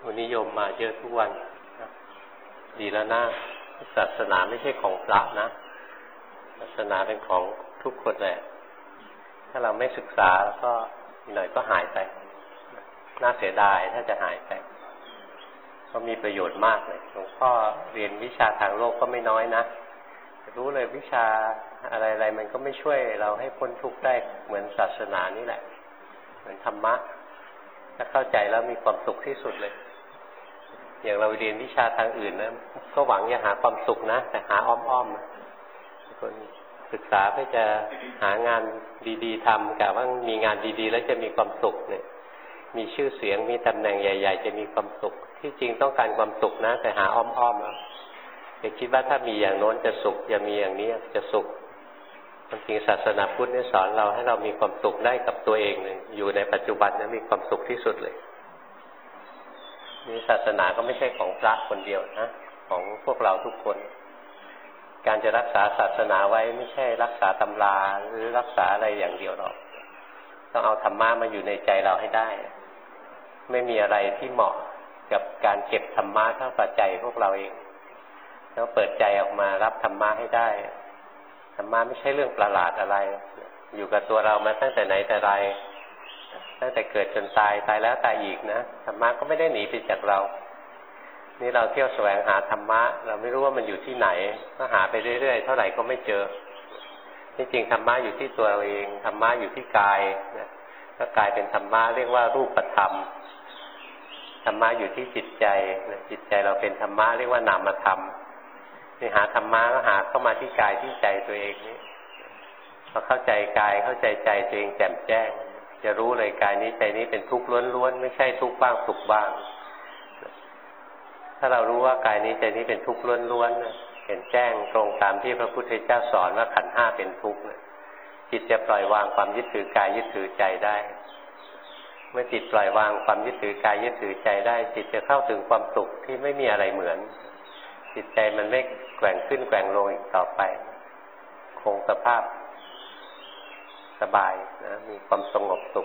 วันนิยมมาเยอะทุกวันดีแล้วนะศาสนาไม่ใช่ของพระนะศาสนาเป็นของทุกคนแหละถ้าเราไม่ศึกษาแล้วก็อีกหน่อยก็หายไปน่าเสียดายถ้าจะหายไปก็มีประโยชน์มากเลยหลวงพ่อเรียนวิชาทางโลกก็ไม่น้อยนะรู้เลยวิชาอะไรๆมันก็ไม่ช่วยเราให้พ้นทุกข์ได้เหมือนศาสนานี่แหละเหมือนธรรมะถ้าเข้าใจแล้วมีความสุขที่สุดเลยอย่างเราเรียนวิชาทางอื่นนะก็หวังจะหาความสุขนะแต่หาอ้อมๆคนศึกษาเพื่อจะหางานดีๆทำกะว่ามีงานดีๆแล้วจะมีความสุขเนี่ยมีชื่อเสียงมีตำแหน่งใหญ่ๆจะมีความสุขที่จริงต้องการความสุขนะแต่หาอ้อมๆไปคิดว่าถ้ามีอย่างโน้นจะสุขจะมีอย่างนี้จะสุขจริงศาสนาพุทธเนี่ยสอนเราให้เรามีความสุขได้กับตัวเองเลยอยู่ในปัจจุบันนั้นมีความสุขที่สุดเลยนี่ศาสนาก็ไม่ใช่ของพระคนเดียวนะของพวกเราทุกคนการจะรักษาศาสนาไว้ไม่ใช่รักษาตำราหรือรักษาอะไรอย่างเดียวหรอกต้องเอาธรรมะมาอยู่ในใจเราให้ได้ไม่มีอะไรที่เหมาะกับการเก็บธรรมะเท่ากับใจพวกเราเองแล้วเปิดใจออกมารับธรรมะให้ได้ธรรมะไม่ใช่เรื่องประหลาดอะไรอยู่กับตัวเรามาตั้งแต่ไหนแต่ไรตั้งแต่เกิดจนตายแล้วตายอีกนะธรรมะก็ไม่ได้หนีไปจากเรานี่เราเที่ยวแสวงหาธรรมะเราไม่รู้ว่ามันอยู่ที่ไหนก็หาไปเรื่อยๆเท่าไหร่ก็ไม่เจอที่จริงธรรมะอยู่ที่ตัวเราเองธรรมะอยู่ที่กายนะก็กายเป็นธรรมะเรียกว่ารูปธรรมธรรมะอยู่ที่จิตใจนะจิตใจเราเป็นธรรมะเรียกว่านามธรรมนี่หาธรรมะก็หาเข้ามาที่กายที่ใจตัวเองนี่พอเข้าใจกายเข้าใจใจตัวเองแจ่มแจ้งจะรู้เลยกายนี้ใจนี้เป็นทุกข์ล้วนๆไม่ใช่ทุกข์บ้างสุขบ้างถ้าเรารู้ว่ากายนี้ใจนี้เป็นทุกข์ล้วนๆเห็นแจ้งตรงตามที่พระพุทธเจ้าสอนว่าขันธ์ห้าเป็นทุกข์จิตจะปล่อยวางความยึดถือกายยึดถือใจได้เมื่อจิตปล่อยวางความยึดถือกายยึดถือใจได้จิตจะเข้าถึงความสุขที่ไม่มีอะไรเหมือนจิตใจมันไม่แกว่งขึ้นแกว่งลงอีกต่อไปคงสภาพสบายนะมีความสงบสุข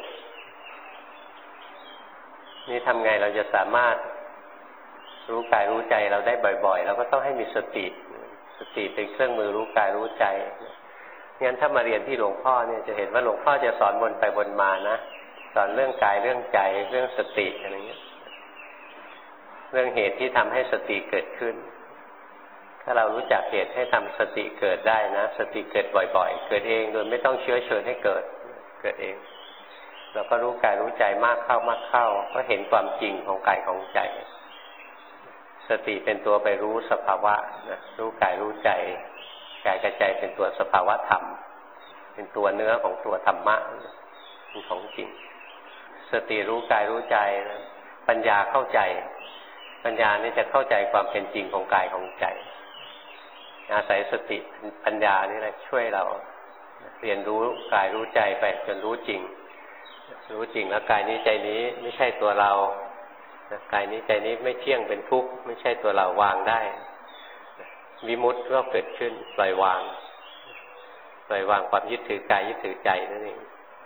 นี่ทำไงเราจะสามารถรู้กายรู้ใจเราได้บ่อยๆเราก็ต้องให้มีสติเป็นเครื่องมือรู้กายรู้ใจงั้นถ้ามาเรียนที่หลวงพ่อเนี่ยจะเห็นว่าหลวงพ่อจะสอนวนไปวนมานะสอนเรื่องกายเรื่องใจเรื่องสติอะไรเงี้ยเรื่องเหตุที่ทำให้สติเกิดขึ้นถ้าเรารู้จักเหตุให้ทำสติเกิดได้นะสติเกิดบ่อยๆเกิดเองโดยไม่ต้องเชื้อเชิญให้เกิดเองเราก็รู้กายรู้ใจมากเข้าก็เห็นความจริงของกายของใจสติเป็นตัวไปรู้สภาวะนะรู้กายรู้ใจกายกับใจเป็นตัวสภาวะธรรมเป็นตัวเนื้อของตัวธรรมะเป็นของจริงสติรู้กายรู้ใจนะปัญญาเข้าใจปัญญานี่จะเข้าใจความเป็นจริงของกายของใจอาศัยสติปัญญานี่แหละช่วยเราเรียนรู้กายรู้ใจไปจนรู้จริงแล้วกายนี้ใจนี้ไม่ใช่ตัวเรากายนี้ใจนี้ไม่เที่ยงเป็นทุกข์ไม่ใช่ตัวเราวางได้วิมุตติก็เกิดขึ้นปล่อยวางความยึดถือกายยึดถือใจนั่นเอง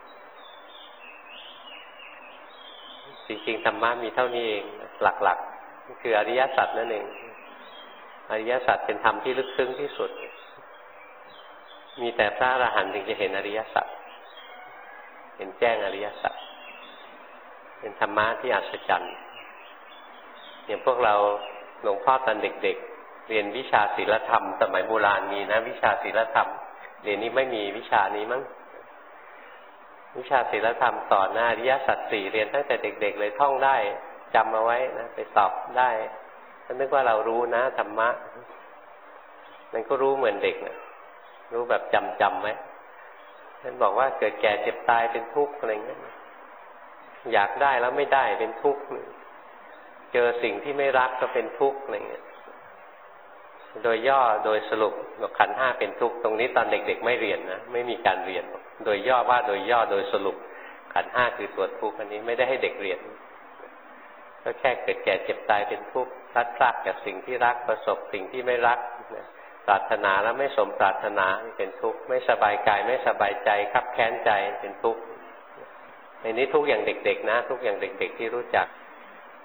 จริงๆธรรมะมีเท่านี้เองหลักๆคืออริยสัจนั่นเองอริยสัจเป็นธรรมที่ลึกซึ้งที่สุดมีแต่พระอรหันต์ถึงจะเห็นอริยสัจเห็นแจ้งอริยสัจเป็นธรรมะที่อัศจรรย์อย่างพวกเราหลวงพ่อตอนเด็กๆเรียนวิชาศีลธรรมสมัยโบราณมีนะวิชาศีลธรรมเดี๋ยวนี้ไม่มีวิชานี้มั้งวิชาศีลธรรมสอนนะอริยสัจสี่เรียนตั้งแต่เด็กๆเลยท่องได้จำเอาไว้นะไปสอบได้ก็นึกว่าเรารู้นะธรรมะมันก็รู้เหมือนเด็กนะรู้แบบจำไว้ท่านบอกว่าเกิดแก่เจ็บตายเป็นทุกข์อะไรเงี้ยอยากได้แล้วไม่ได้เป็นทุกข์เจอสิ่งที่ไม่รักก็เป็นทุกข์อะไรเงี้ยโดยย่อโดยสรุปขันธ์ห้าเป็นทุกข์ตรงนี้ตอนเด็กๆไม่เรียนนะไม่มีการเรียนโดยย่อว่าโดยย่อโดยสรุปขันธ์ห้าคือตัวทุกข์อันนี้ไม่ได้ให้เด็กเรียนก็แค่เกิดแก่เจ็บตายเป็นทุกข์พลัดพรากจากสิ่งที่รักประสบสิ่งที่ไม่รักปรารถนาแล้วไม่สมปรารถนาเป็นทุกข์ไม่สบายกายไม่สบายใจคับแค้นใจเป็นทุกข์ในนี้ทุกข์อย่างเด็กๆนะทุกข์อย่างเด็กๆที่รู้จัก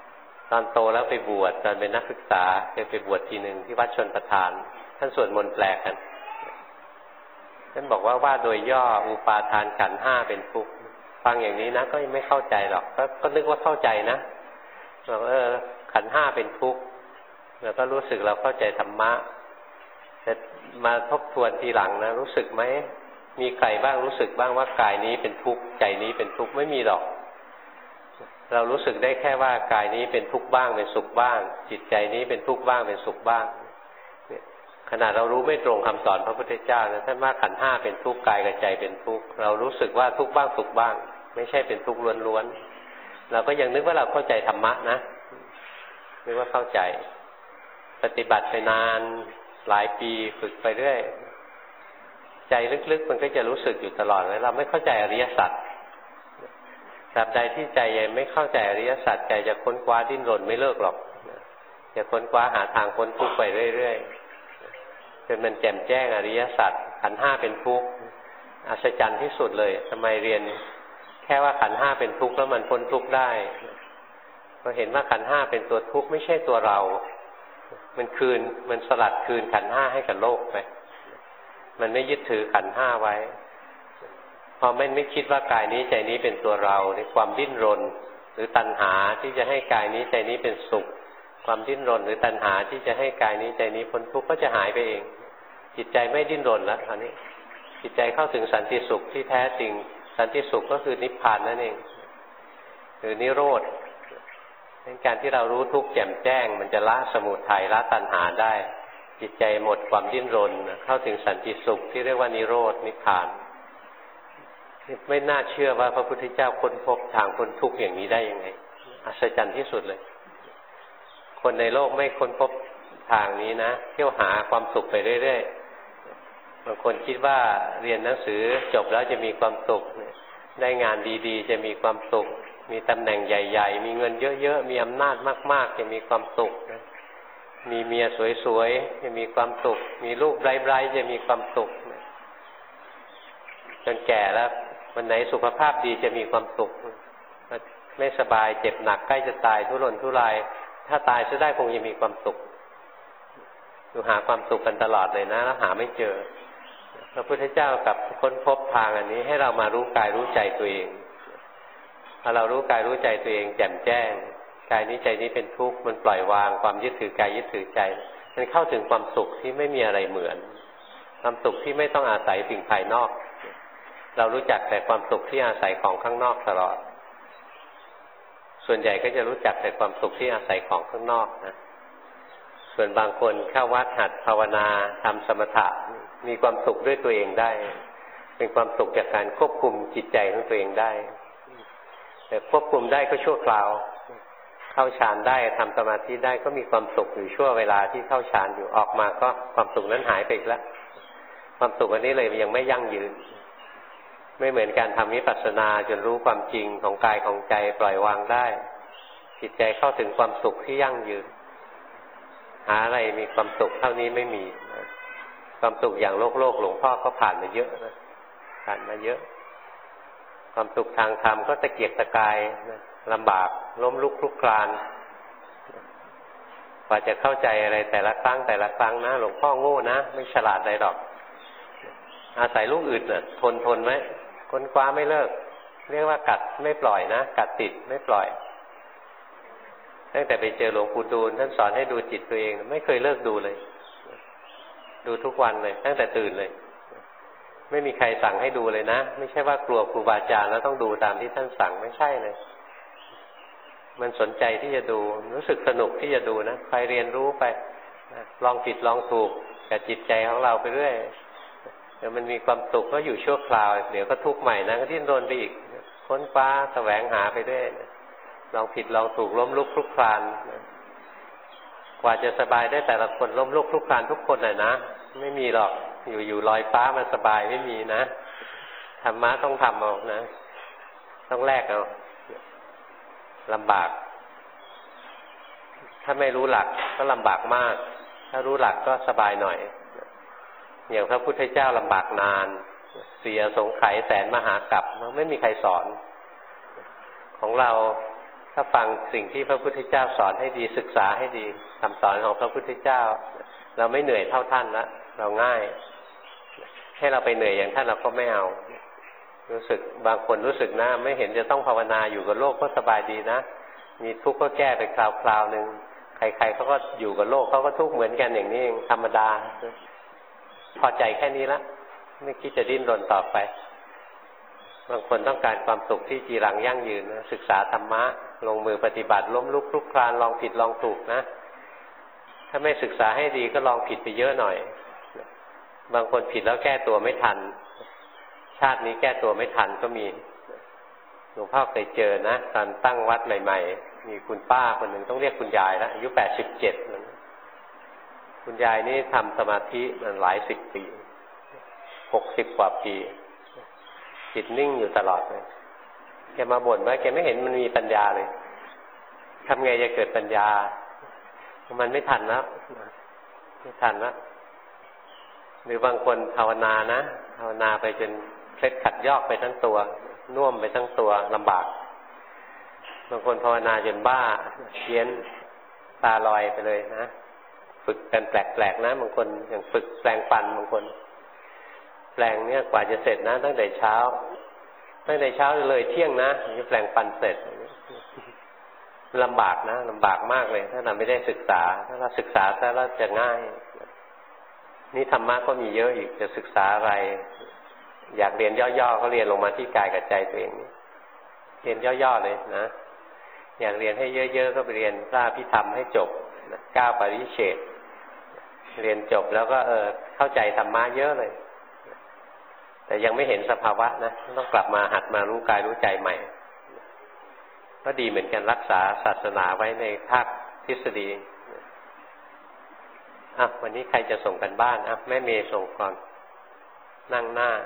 ตอนโตแล้วไปบวชตอนเป็นนักศึกษาเคยไปบวชทีหนึ่งที่วัดชลประทานท่านสวดมนต์แปลกันท่านบอกว่าโดยย่ออุปาทานขันธ์ห้าเป็นทุกข์ฟังอย่างนี้นะก็ไม่เข้าใจหรอกก็นึกว่าเข้าใจนะบอกขันธ์ห้าเป็นทุกข์แล้วก็รู้สึกเราเข้าใจธรรมะแต่มาทบทวนทีหลังนะรู้สึกไหมมีใครบ้างรู้สึกบ้างว่ากายนี้เป็นทุกข์ใจนี้เป็นทุกข์ไม่มีหรอกเรารู้สึกได้แค่ว่ากายนี้เป็นทุกข์บ้างเป็นสุขบ้างจิตใจนี้เป็นทุกข์บ้างเป็นสุขบ้างขนาดเรารู้ไม่ตรงคำสอนพระพุทธเจ้านะท่านว่าขันธ์ห้าเป็นทุกข์กายกับใจเป็นทุกข์เรารู้สึกว่าทุกข์บ้างสุขบ้างไม่ใช่เป็นทุกข์ล้วนๆเราก็ยังนึกว่าเราเข้าใจธรรมะนะนึกว่าเข้าใจปฏิบัติไปนานหลายปีฝึกไปเรื่อยใจลึกๆมันก็จะรู้สึกอยู่ตลอดเลยเราไม่เข้าใจอริยสัจตราบใดที่ใจยังไม่เข้าใจอริยสัจใจจะค้นคว้าดิ้นรนไม่เลิกหรอกจะค้นคว้าหาทางพ้นทุกข์ไปเรื่อยๆจนมันแจ่มแจ้งอริยสัจขันธ์ห้าเป็นทุกข์อัศจรรย์ที่สุดเลยทำไมเรียนแค่ว่าขันธ์ห้าเป็นทุกข์แล้วมันพ้นทุกข์ได้พอเห็นว่าขันธ์ห้าเป็นตัวทุกข์ไม่ใช่ตัวเรามันสลัดคืนขันธ์ห้าให้กับโลกไปมันไม่ยึดถือขันธ์ห้าไว้พอไม่คิดว่ากายนี้ใจนี้เป็นตัวเราในความดิ้นรนหรือตัณหาที่จะให้กายนี้ใจนี้เป็นสุขความดิ้นรนหรือตัณหาที่จะให้กายนี้ใจนี้พ้นทุกข์ก็จะหายไปเองจิตใจไม่ดิ้นรนแล้วคราวนี้จิตใจเข้าถึงสันติสุขที่แท้จริงสันติสุขก็คือนิพพานนั่นเองหรือนิโรธการที่เรารู้ทุกข์แจ่มแจ้งมันจะละสมุทัยละตัณหาได้จิตใจหมดความดิ้นรนเข้าถึงสันติสุขที่เรียกว่านิโรธนิพพานไม่น่าเชื่อว่าพระพุทธเจ้าค้นพบทางพ้นทุกข์อย่างนี้ได้ยังไงอัศจรรย์ที่สุดเลยคนในโลกไม่ค้นพบทางนี้นะเที่ยวหาความสุขไปเรื่อยๆบางคนคิดว่าเรียนหนังสือจบแล้วจะมีความสุขได้งานดีๆจะมีความสุขมีตำแหน่งใหญ่ๆมีเงินเยอะๆมีอำนาจมากๆจะมีความสุขนะมีเมียสวยๆจะมีความสุขมีลูกไร้ๆจะมีความสุขนะจนแก่แล้ววันไหนสุขภาพดีจะมีความสุขไม่สบายเจ็บหนักใกล้จะตายทุรนทุรายถ้าตายจะได้คงจะมีความสุขดูหาความสุขกันตลอดเลยนะแล้วหาไม่เจอพระพุทธเจ้ากับค้นพบทางอันนี้ให้เรามารู้กายรู้ใจตัวเองพอเรารู้กายรู้ใจตัวเองแจ่มแจ้งกายนี้ใจนี้เป็นทุกข์มันปล่อยวางความยึดถือกายยึดถือใจมันเข้าถึงความสุขที่ไม่มีอะไรเหมือนความสุขที่ไม่ต้องอาศัยสิ่งภายนอกเรารู้จักแต่ความสุขที่อาศัยของข้างนอกตลอดส่วนใหญ่ก็จะรู้จักแต่ความสุขที่อาศัยของข้างนอกนะส่วนบางคนเข้าวัดหัดภาวนาทำสมถะมีความสุขด้วยตัวเองได้เป็นความสุขจากการควบคุมจิตใจของตัวเองได้แต่ควบคุมได้ก็ชั่วคราวเข้าฌานได้ทำสมาธิได้ก็มีความสุขอยู่ชั่วเวลาที่เข้าฌานอยู่ออกมาก็ความสุขนั้นหายไปอีกแล้วความสุขอันนี้เลยยังไม่ยั่งยืนไม่เหมือนการทำวิปัสสนาจนรู้ความจริงของกายของใจปล่อยวางได้จิตใจเข้าถึงความสุขที่ยั่งยืนหาอะไรมีความสุขเท่านี้ไม่มีความสุขอย่างโลกหลวงพ่อก็ผ่านมาเยอะนะผ่านมาเยอะความสุขทางธรรมก็ตะเกียกตะกายลำบากล้มลุกคลุกคลานกว่าจะเข้าใจอะไรแต่ละครั้งนะหลวงพ่อโง่นะไม่ฉลาดอะไรหรอกอาศัยลูกอื่นน่ะทนไว้ค้นคว้าไม่เลิกเรียกว่ากัดไม่ปล่อยนะกัดติดไม่ปล่อยตั้งแต่ไปเจอหลวงปู่ดูลท่านสอนให้ดูจิตตัวเองไม่เคยเลิกดูเลยดูทุกวันเลยตั้งแต่ตื่นเลยไม่มีใครสั่งให้ดูเลยนะไม่ใช่ว่ากลัวครูบาอาจารย์แล้วต้องดูตามที่ท่านสั่งไม่ใช่เลยมันสนใจที่จะดูรู้สึกสนุกที่จะดูนะไปเรียนรู้ไปลองผิดลองถูกกับจิตใจของเราไปเรื่อยเดี๋ยวมันมีความสุขก็อยู่ชั่วคราวเดี๋ยวก็ทุกข์ใหม่นะก็ดิ้นรนไปอีกค้นคว้าแสวงหาไปเรื่อยลองผิดลองถูกล้มลุกคลุกคลานกว่าจะสบายได้แต่ละคนล้มลุกคลุกคลานทุกคนเลยนะไม่มีหรอกอยู่ลอยฟ้ามันสบายไม่มีนะธรรมะต้องทำเอานะต้องแลกเอาลำบากถ้าไม่รู้หลักก็ลำบากมากถ้ารู้หลักก็สบายหน่อยอย่างพระพุทธเจ้าลำบากนานเสียสงไขยแสนมหากาพย์ไม่มีใครสอนของเราถ้าฟังสิ่งที่พระพุทธเจ้าสอนให้ดีศึกษาให้ดีคำสอนของพระพุทธเจ้าเราไม่เหนื่อยเท่าท่านละเราง่ายให้เราไปเหนื่อยอย่างท่านเราก็ไม่เอารู้สึกบางคนรู้สึกนะไม่เห็นจะต้องภาวนาอยู่กับโลกก็สบายดีนะมีทุกข์ก็แก้ไปคราวๆนึงใครๆเขาก็อยู่กับโลกเขาก็ทุกข์เหมือนกันอย่างนี้เองธรรมดาพอใจแค่นี้ละไม่คิดจะดิ้นรนต่อไปบางคนต้องการความสุขที่จีรังยั่งยืนนะศึกษาธรรมะลงมือปฏิบัติล้มลุกคลุกคลานลองผิดลองถูกนะถ้าไม่ศึกษาให้ดีก็ลองผิดไปเยอะหน่อยบางคนผิดแล้วแก้ตัวไม่ทันชาตินี้แก้ตัวไม่ทันก็มีหลวงพ่อเคยเจอนะตอนตั้งวัดใหม่ๆมีคุณป้าคนหนึ่งต้องเรียกคุณยายแล้วอายุ87คุณยายนี่ทำสมาธิมันหลาย10 ปี60 กว่าปีจิตนิ่งอยู่ตลอดเลยแกมาบ่นว่าแกไม่เห็นมันมีปัญญาเลยทำไงจะเกิดปัญญามันไม่ทันแล้วไม่ทันแล้วหรือบางคนภาวนานะภาวนาไปจนเคล็ดขัดยอกไปทั้งตัวน่วมไปทั้งตัวลำบากบางคนภาวนาจนบ้าเพี้ยนตาลอยไปเลยนะฝึกกันแปลกๆนะบางคนอย่างฝึกแปลงฟันบางคนแปลงเนี่ยกว่าจะเสร็จนะตั้งแต่เช้าเลยเที่ยงนะถึงจะแปลงฟันเสร็จลำบากนะลำบากมากเลยถ้าเราไม่ได้ศึกษาถ้าเราศึกษาถ้าเราจะง่ายนี่ธรรมะก็มีเยอะอีกจะศึกษาอะไรอยากเรียนย่อๆก็เรียนลงมาที่กายกับใจตัวเองเรียนย่อๆเลยนะอยากเรียนให้เยอะๆก็ไปเรียนพระอภิธรรมให้จบ9 ปริเฉดเรียนจบแล้วก็เข้าใจธรรมะเยอะเลยแต่ยังไม่เห็นสภาวะนะต้องกลับมาหัดมารู้กายรู้ใจใหม่ก็ดีเหมือนกันรักษาศาสนาไว้ในภาคทฤษฎีวันนี้ใครจะส่งกันบ้านแม่เมย์ส่งก่อนนั่งหน้า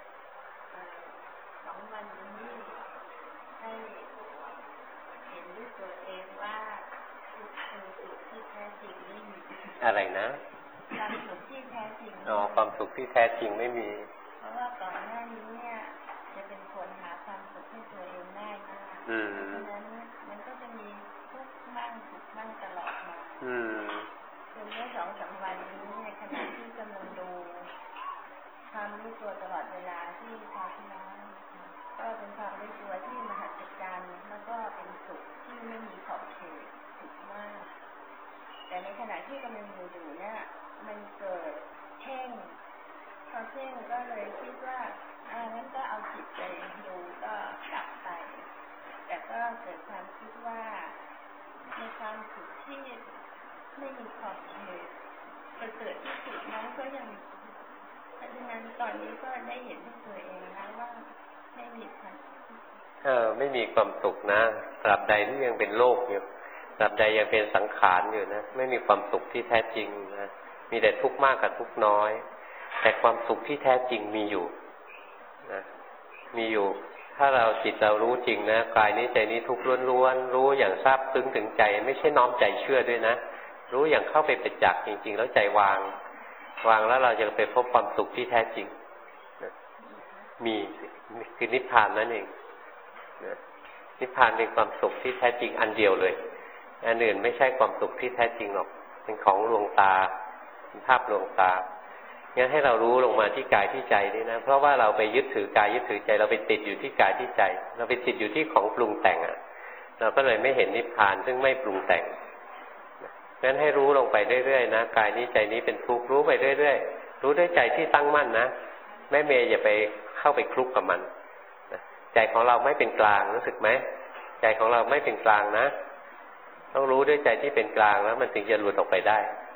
2 วันนี้ให้เห็นด้วยตัวเองว่าความสุขที่แท้จริงไม่มีอะไรนะความสุขที่แท้จริงความสุขที่แท้จริงไม่มีเพราะว่าก่อนหน้านี้เนี่ยจะเป็นคนหาความสุขให้ตัวเองง่ายมากเพราะฉะนั้นมันก็จะมีทุกข์บ้างสุขบ้างตลอดมาจนเมื่อ2-3 วันนี้ในขณะที่กำลังดูความรู้ตัวตลอดเวลาที่คราวที่แล้วก็เป็นความรู้ตัวที่มหัศจรรย์แล้วก็เป็นสุขที่ไม่มีขอบเขตสุขมากแต่ในขณะที่กำลังดูเนี่ยมันเกิดเพ่งพอเพ่งก็เลยคิดว่างั้นก็เอาจิตไปดูก็กลับไปแต่ก็เกิดความคิดว่าในความสุขที่ไม่มีขอบเขตเกิดที่สุดนั้นก็ยังเพราะฉะนั้นตอนนี้ก็ได้เห็นด้วยตัวเองนะว่าไม่มีความไม่มีความสุขนะตราบใดที่ยังเป็นโลกอยู่ตราบใดยังเป็นสังขารอยู่นะไม่มีความสุขที่แท้จริงนะมีแต่ทุกข์มากกับทุกข์น้อยแต่ความสุขที่แท้จริงมีอยู่นะมีอยู่ถ้าเราจิตเรารู้จริงนะกายนี้ใจนี้ทุกข์ล้วนๆรู้อย่างซาบซึ้งถึงใจไม่ใช่น้อมใจเชื่อด้วยนะรู้อย่างเข้าไปประจักษ์จริงๆแล้วใจวางแล้วเราจะไปพบความสุขที่แท้จริงนะมีคือนิพพานนั่นเองนะนิพพานเป็นความสุขที่แท้จริงอันเดียวเลยอันอื่นไม่ใช่ความสุขที่แท้จริงหรอกเป็นของลวงตาเป็นภาพลวงตางั้นให้เรารู้ลงมาที่กายที่ใจนี่นะเพราะว่าเราไปยึดถือกายยึดถือใจเราไปติดอยู่ที่กายที่ใจเราไปติดอยู่ที่ของปรุงแต่งเราก็เลยไม่เห็นนิพพานซึ่งไม่ปรุงแต่งงั้นให้รู้ลงไปเรื่อยๆนะกายนี้ใจนี้เป็นทุกข์รู้ไปเรื่อยๆรู้ด้วยใจที่ตั้งมั่นนะแม่เมย์อย่าไปเข้าไปคลุกกับมันใจของเราไม่เป็นกลางรู้สึกไหมใจของเราไม่เป็นกลางนะต้องรู้ด้วยใจที่เป็นกลางแล้วมันถึงจะหลุดออกไปได้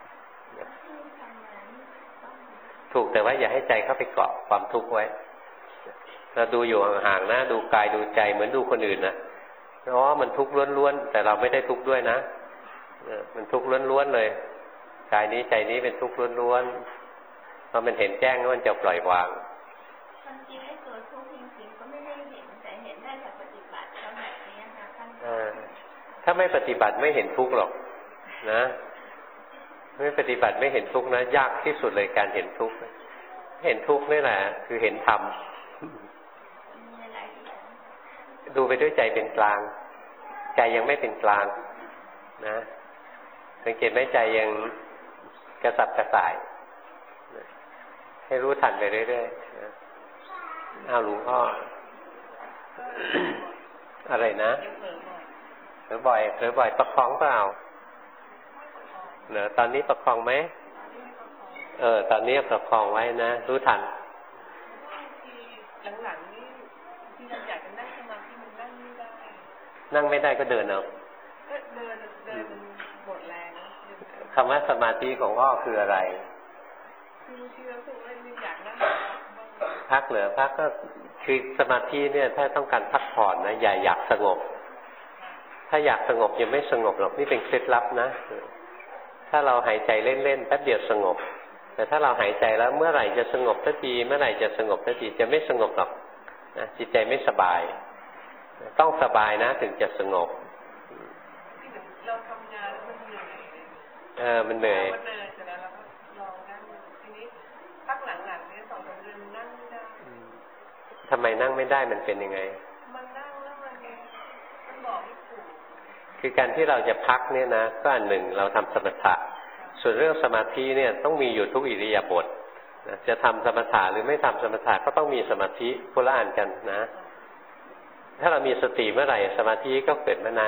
ถูกแต่ว่าอย่าให้ใจเข้าไปเกาะความทุกข์ไว้เราดูอยู่ห่างๆนะดูกายดูใจเหมือนดูคนอื่นนะมันทุกข์ล้วนๆแต่เราไม่ได้ทุกข์ด้วยนะมันทุกข์ล้วนๆเลยกายนี้ใจนี้เป็นทุกข์ล้วนๆพอมันเห็นแจ้งแล้วมันจะปล่อยวางความจริงไอ้ตัวทุกข์จริงๆก็ไม่ได้เห็นแต่เห็นได้จากปฏิบัติก็แบบนี้ค่ะท่านถ้าไม่ปฏิบัติไม่เห็นทุกข์หรอกนะไม่ปฏิบัติไม่เห็นทุกข์นะยากที่สุดเลยการเห็นทุกข์เห็นทุกข์นี่แหละคือเห็นธรรมดูไปด้วยใจเป็นกลางใจยังไม่เป็นกลางนะสังเกตไหมใจยังกระสับกระส่ายให้รู้ทันไปเรื่อยๆเอาหลวงพ่อ อะไรนะเผลอบ่อยประคองเปล่าเหรอตอนนี้ประคองไหมตอนนี้ประคองไว้นะรู้ทันหลังๆนี่ที่เราอยากจะนั่งสมาธิมันนั่งไม่ได้นั่งไม่ได้ก็เดินเอาก็เดินหมดแรงคำว่าสมาธิของพ่อคืออะไรคือเราคือว่าอยากนั่งพักเหรอพักก็คือสมาธิเนี่ยถ้าต้องการพักผ่อนนะอย่าอยากสงบถ้าอยากสงบยังไม่สงบหรอกนี่เป็นเคล็ดลับนะถ้าเราหายใจเล่นๆแป๊บเดียวสงบแต่ถ้าเราหายใจแล้วเมื่อไหร่จะสงบสักทีเมื่อไหร่จะสงบสักทีจะไม่สงบหรอกนะจิตใจไม่สบายต้องสบายนะถึงจะสงบเราทำงานมันเหนื่อยมันเหนื่อยเสร็จแล้วเราก็ลองนั่งทีนี้พักหลังๆเนี่ย2-3 เดือนนั่งไม่ได้ทำไมนั่งไม่ได้มันเป็นยังไงมันนั่งแล้วมันบอกไม่ถูกคือการที่เราจะพักเนี่ยนะก็อันหนึ่งเราทำสมถะส่วนเรื่องสมาธิเนี่ยต้องมีอยู่ทุกอิริยาบถจะทำสมถะหรือไม่ทำสมถะก็ต้องมีสมาธิคนละอันกันนะถ้าเรามีสติเมื่อไหร่สมาธิก็เกิดเมื่อนั้น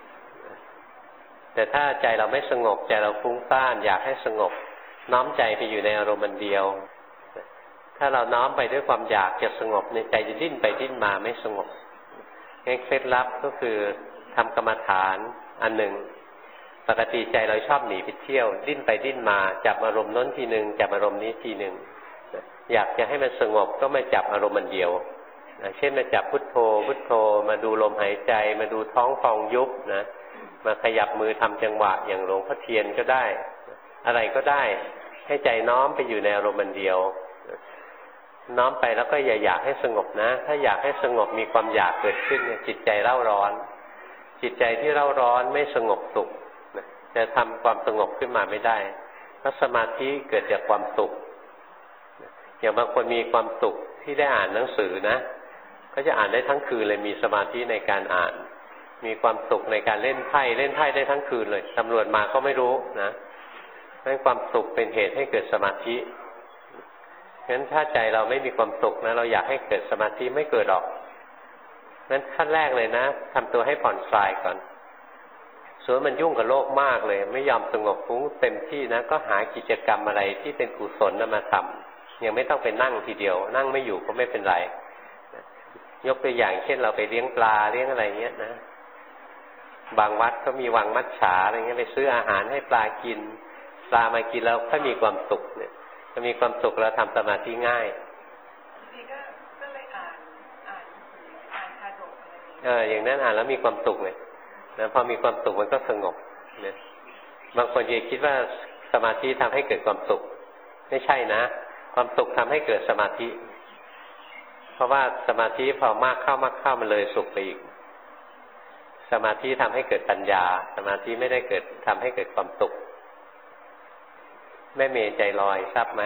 แต่ถ้าใจเราไม่สงบใจเราฟุ้งซ่านอยากให้สงบน้อมใจไปอยู่ในอารมณ์เดียวถ้าเราน้อมไปด้วยความอยากจะสงบในใจจะดิ้นไปดิ้นมาไม่สงบงั้นเคล็ดลับก็คือทำกรรมฐานอันหนึ่งปกติใจเราชอบหนีไปเที่ยวดิ้นไปดิ้นมาจับอารมณ์น้นทีหนึ่งจับอารมณ์นี้ทีหนึ่งอยากจะให้มันสงบก็มาจับอารมณ์เดียวเช่นมาจับพุทโธพุทโธมาดูลมหายใจมาดูท้องฟองยุบนะมาขยับมือทำจังหวะอย่างหลวงพ่อเทียนก็ได้อะไรก็ได้ให้ใจน้อมไปอยู่ในอารมณ์เดียวน้อมไปแล้วก็อย่าอยากให้สงบนะถ้าอยากให้สงบมีความอยากเกิดขึ้นเนี่ยจิตใจเร่าร้อนจิตใจที่เร่าร้อนไม่สงบสุขจะทำความสงบขึ้นมาไม่ได้เพราะสมาธิเกิดจากความสุขอย่างบางคนมีความสุขที่ได้อ่านหนังสือนะก็จะอ่านได้ทั้งคืนเลยมีสมาธิในการอ่านมีความสุขในการเล่นไพ่ได้ทั้งคืนเลยตำรวจมาก็ไม่รู้นะนั่นความสุขเป็นเหตุให้เกิดสมาธิงั้นถ้าใจเราไม่มีความสุขนะเราอยากให้เกิดสมาธิไม่เกิดหรอกงั้นขั้นแรกเลยนะทำตัวให้ผ่อนคลายก่อนส่วนมันยุ่งกับโลกมากเลยไม่ยอมสงบฟุ้งเต็มที่นะก็หากิจกรรมอะไรที่เป็นกุศลมาทำยังไม่ต้องไปนั่งทีเดียวนั่งไม่อยู่ก็ไม่เป็นไรยกตัวอย่างเช่นเราไปเลี้ยงปลาเลี้ยงอะไรเงี้ยนะบางวัดก็มีวังมัจฉาอะไรเงี้ยไปซื้ออาหารให้ปลากินปลามากินแล้วก็มีความสุขเนี่ยถ้ามีความสุขเราทำสมาธิง่ายก็เลยอ่านชาดกอย่างนั้นอ่านแล้วมีความสุขเลยนะพอมีความสุขมันก็สงบเนี่ยบางคนจะคิดว่าสมาธิทำให้เกิดความสุขไม่ใช่นะความสุขทำให้เกิดสมาธิเพราะว่าสมาธิพอมากเข้ามันเลยสุขไปอีกสมาธิทำให้เกิดปัญญาสมาธิไม่ได้เกิดทำให้เกิดความสุขแม่เมย์ใจลอยทราบไหม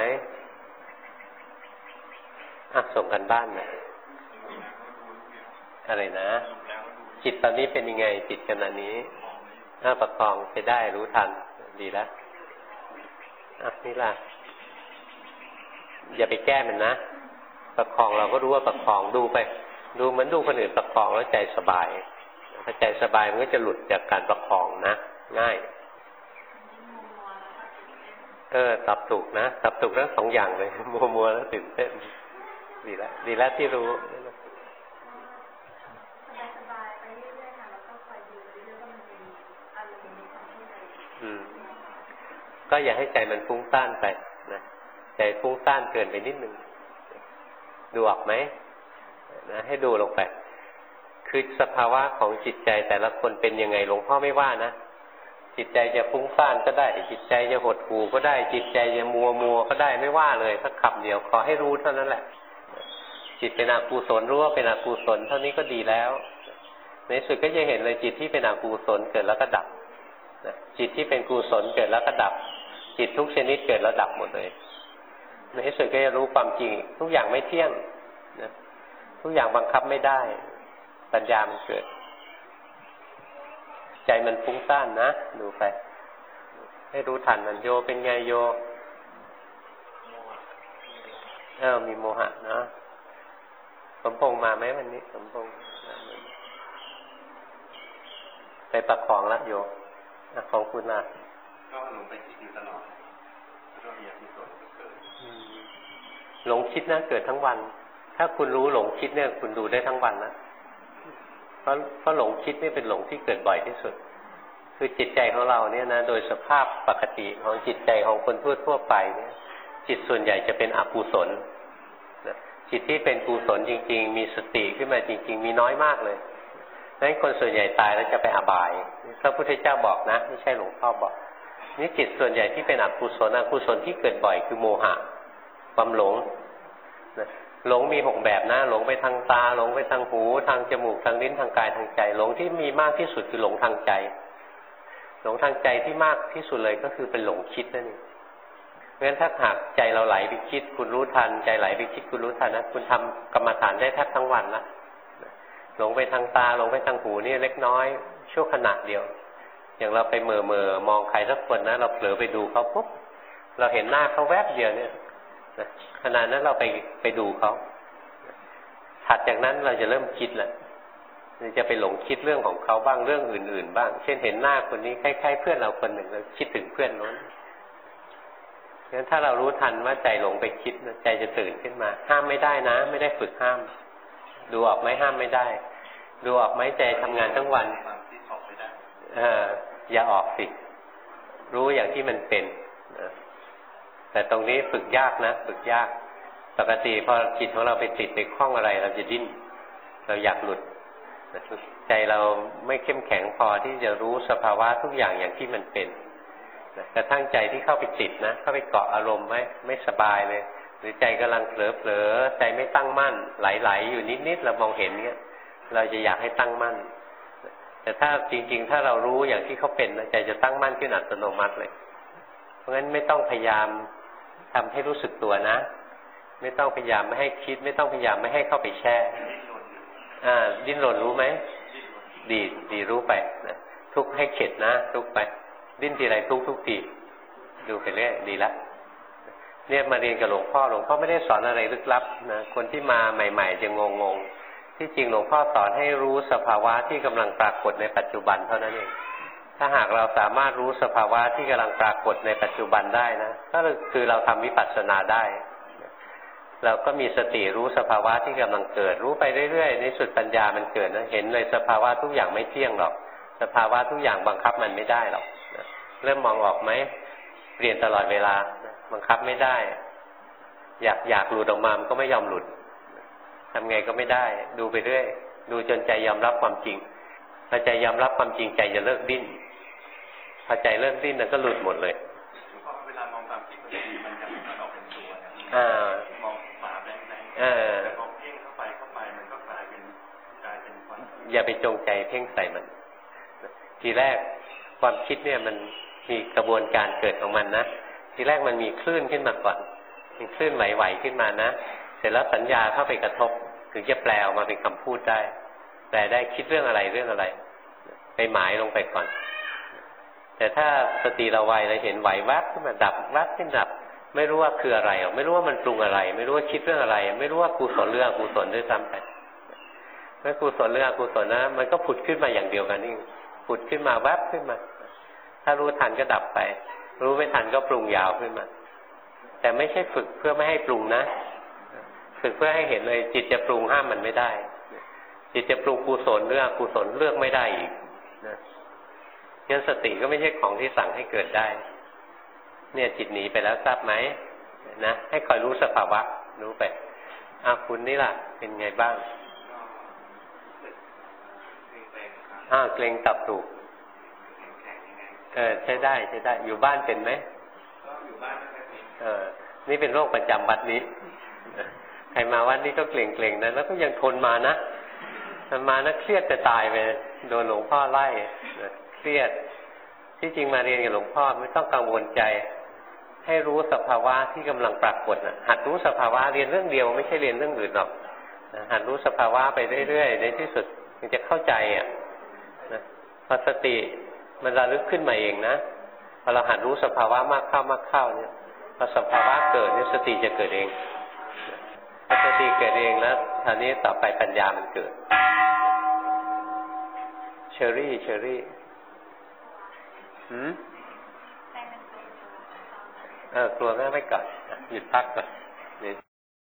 ส่งกันบ้านนะอะไรนะจิตตอนนี้เป็นยังไงจิตขณะนี้ประคองไปได้รู้ทันดีแล้วนี่ล่ะอย่าไปแก้มันนะประคองเราก็รู้ว่าประคองดูไปดูเหมือนดูคนอื่นประคองแล้วใจสบายถ้าใจสบายมันก็จะหลุดจากการประคองนะง่ายตอบถูกนะตอบถูกทั้งสองอย่างเลยมัวแล้วตื่นเต้นดีแล้วที่รู้ก็อย่าให้ใจมันฟุ้งซ่านไปนะใจฟุ้งซ่านเกินไปนิดนึงดูออกไหมนะให้ดูลงไปคือสภาวะของจิตใจแต่ละคนเป็นยังไงหลวงพ่อไม่ว่านะจิตใจจะฟุ้งซ่านก็ได้จิตใจจะหดหู่ก็ได้จิตใจจะมัวก็ได้ไม่ว่าเลยสักคำเดียวขอให้รู้เท่านั้นแหละจิตเป็นอกุศลรู้ว่าเป็นอกุศลเท่านี้ก็ดีแล้วในสุดก็จะเห็นเลยจิตที่เป็นอกุศลเกิดแล้วก็ดับจิตที่เป็นกุศลเกิดแล้วก็ดับจิตทุกชนิดเกิดแล้วดับหมดเลยในที่สุดก็จะรู้ความจริงทุกอย่างไม่เที่ยงนะทุกอย่างบังคับไม่ได้ปัญญามันเกิดใจมันฟุ้งซ่านนะดูไปให้รู้ทันมันโยเป็นไงโยมีโมหะนะสมพงษ์มาไหมวันนี้สมพงษ์ไปประคองแล้วโยของคุณนะก็หลงไปคิดอยู่ตลอดก็มีอกุศลเกิดหลงคิดนะเกิดทั้งวันถ้าคุณรู้หลงคิดเนี่ยคุณดูได้ทั้งวันนะเพราะหลงคิดนี่เป็นหลงที่เกิดบ่อยที่สุดคือจิตใจของเราเนี่ยนะโดยสภาพปกติของจิตใจของคนทั่วไปเนี่ยจิตส่วนใหญ่จะเป็นอกุศลจิตที่เป็นกุศลจริงๆมีสติขึ้นมาจริงๆมีน้อยมากเลยดังนั้นคนส่วนใหญ่ตายแล้วจะไปอบายพระพุทธเจ้าบอกนะไม่ใช่หลวงพ่อบอกนี่จิตส่วนใหญ่ที่เป็นอกุศลที่เกิดบ่อยคือโมหะความหลงหลงมี6แบบนะหลงไปทางตาหลงไปทางหูทางจมูกทางลิ้นทางกายทางใจหลงที่มีมากที่สุดคือหลงทางใจหลงทางใจที่มากที่สุดเลยก็คือเป็นหลงคิดนั่นเองเพราะฉะนั้นถ้าหากใจเราไหลไปคิดคุณรู้ทันใจไหลไปคิดคุณรู้ทันนะคุณทำกรรมฐานได้แทบทั้งวันละหลงไปทางตาหลงไปทางหูนี่เล็กน้อยชั่วขณะเดียวอย่างเราไปเหม่อมองใครสักคนนะเราเผลอไปดูเขาปุ๊บเราเห็นหน้าเขาแวบเดียวเนี่ยขณะนั้นเราไปดูเขาถัดจากนั้นเราจะเริ่มคิดแหละจะไปหลงคิดเรื่องของเขาบ้างเรื่องอื่นๆบ้างเช่นเห็นหน้าคนนี้คล้ายๆเพื่อนเราคนหนึ่งเราคิดถึงเพื่อนนั้นงั้นถ้าเรารู้ทันว่าใจหลงไปคิดใจจะตื่นขึ้นมาห้ามไม่ได้นะไม่ได้ฝึกห้ามดูออกไหมห้ามไม่ได้ดูออกไหมใจทำงานทั้งวันอย่าออกสิรู้อย่างที่มันเป็นแต่ตรงนี้ฝึกยากนะฝึกยากปกติพอจิตของเราไปติดไปคล้องอะไรเราจะดิ้นเราอยากหลุดใจเราไม่เข้มแข็งพอที่จะรู้สภาวะทุกอย่างอย่างที่มันเป็นกระทั่งใจที่เข้าไปติดนะเข้าไปเกาะอารมณ์ไม่สบายเลยหรือใจกำลังเผลอใจไม่ตั้งมั่นไหลอยู่นิดๆเรามองเห็นเนี้ยเราจะอยากให้ตั้งมั่นแต่ถ้าจริงๆถ้าเรารู้อย่างที่เขาเป็นใจจะตั้งมั่นขึ้นอัตโนมัติเลยเพราะงั้นไม่ต้องพยายามทำให้รู้สึกตัวนะไม่ต้องพยายามไม่ให้คิดไม่ต้องพยายามไม่ให้เข้าไปแช่ดิ้นรนรู้ไหมดีรู้ไปนะทุกให้เข็ดนะทุกไปดิ้นทีไรทุกทีดูไปเรื่อยดีละเนี่ยมาเรียนกับหลวงพ่อไม่ได้สอนอะไรลึกลับนะคนที่มาใหม่ๆจะงงที่จริงหลวงพ่อสอนให้รู้สภาวะที่กำลังปรากฏในปัจจุบันเท่านั้นเองถ้าหากเราสามารถรู้สภาวะที่กำลังปรากฏในปัจจุบันได้นะก็คือเราทำวิปัสสนาได้เราก็มีสติรู้สภาวะที่กำลังเกิดรู้ไปเรื่อยๆในสุดปัญญามันเกิดนะเห็นเลยสภาวะทุกอย่างไม่เที่ยงหรอกสภาวะทุกอย่างบังคับมันไม่ได้หรอกเริ่มมองออกไหมเปลี่ยนตลอดเวลาบังคับไม่ได้อยากหลุดออกมามันก็ไม่ยอมหลุดทำไงก็ไม่ได้ดูไปเรื่อยดูจนใจยอมรับความจริงพอใจยอมรับความจริงใจจะเลิกดิ้นพอใจเลิกดิ้นมันก็หลุดหมดเลยเวลามองความคิดมันจะออกเป็นตัวมองฝาแบงค์มองเพ่งเข้าไปมันก็กลายเป็นความอย่าไปจงใจเพ่งใส่มันทีแรกความคิดเนี่ยมันมีกระบวนการเกิดของมันนะทีแรกมันมีคลื่นขึ้นมาก่อนมีคลื่นไหวๆขึ้นมานะเสร็จแล้วสัญญาเข้าไปกระทบถึงจะแปลออกมาเป็นคำพูดได้แปลได้คิดเรื่องอะไรไปหมายลงไปก่อนแต่ถ้าสติเราไวเราเห็นไหวแวบขึ้นมาดับแวบขึ้นดับไม่รู้ว่าคืออะไรไม่รู้ว่ามันปรุงอะไรไม่รู้ว่าคิดเรื่องอะไรไม่รู้ว่ากุศลหรืออกุศลด้วยซ้ำไปเมื่อกุศลหรืออกุศลนะมันก็ผุดขึ้นมาอย่างเดียวกันนี่ผุดขึ้นมาแวบขึ้นมาถ้ารู้ทันก็ดับไปรู้ไม่ทันก็ปรุงยาวขึ้นมาแต่ไม่ใช่ฝึกเพื่อไม่ให้ปรุงนะฝึกเพื่อให้เห็นเลยจิตจะปรุงห้ามมันไม่ได้จิตจะปรุงกุศลหรืออกุศลเลือกไม่ได้อีกนะงั้นสติก็ไม่ใช่ของที่สั่งให้เกิดได้เนี่ยจิตหนีไปแล้วทราบไหมนะให้คอยรู้สภาวะรู้ไปคุณนี่ล่ะเป็นไงบ้างเกรงตับถูกใช้ได้อยู่บ้านเป็นไหมอยู่บ้านนี่เป็นโรคประจำวัดนี้ใครมาวัดนี้ก็เกรงนะแล้วก็ยังทนมานะเครียดจะตายไปโดนหลวงพ่อไล่เครียดที่จริงมาเรียนกับหลวงพ่อไม่ต้องกังวลใจให้รู้สภาวะที่กำลังปรากฏหัดรู้สภาวะเรียนเรื่องเดียวไม่ใช่เรียนเรื่องอื่นหรอกหัดรู้สภาวะไปเรื่อยๆในที่สุดมันจะเข้าใจพอสติมันระลึกขึ้นมาเองนะพอเราหัดรู้สภาวะมากเข้าเนี่ยพอสภาวะเกิดเนี่ยสติจะเกิดเองพอสติเกิดเองแล้วทีนี้ต่อไปปัญญามันเกิดเชอรี่กลัวแม่ไม่กัดหยุดพักก่อน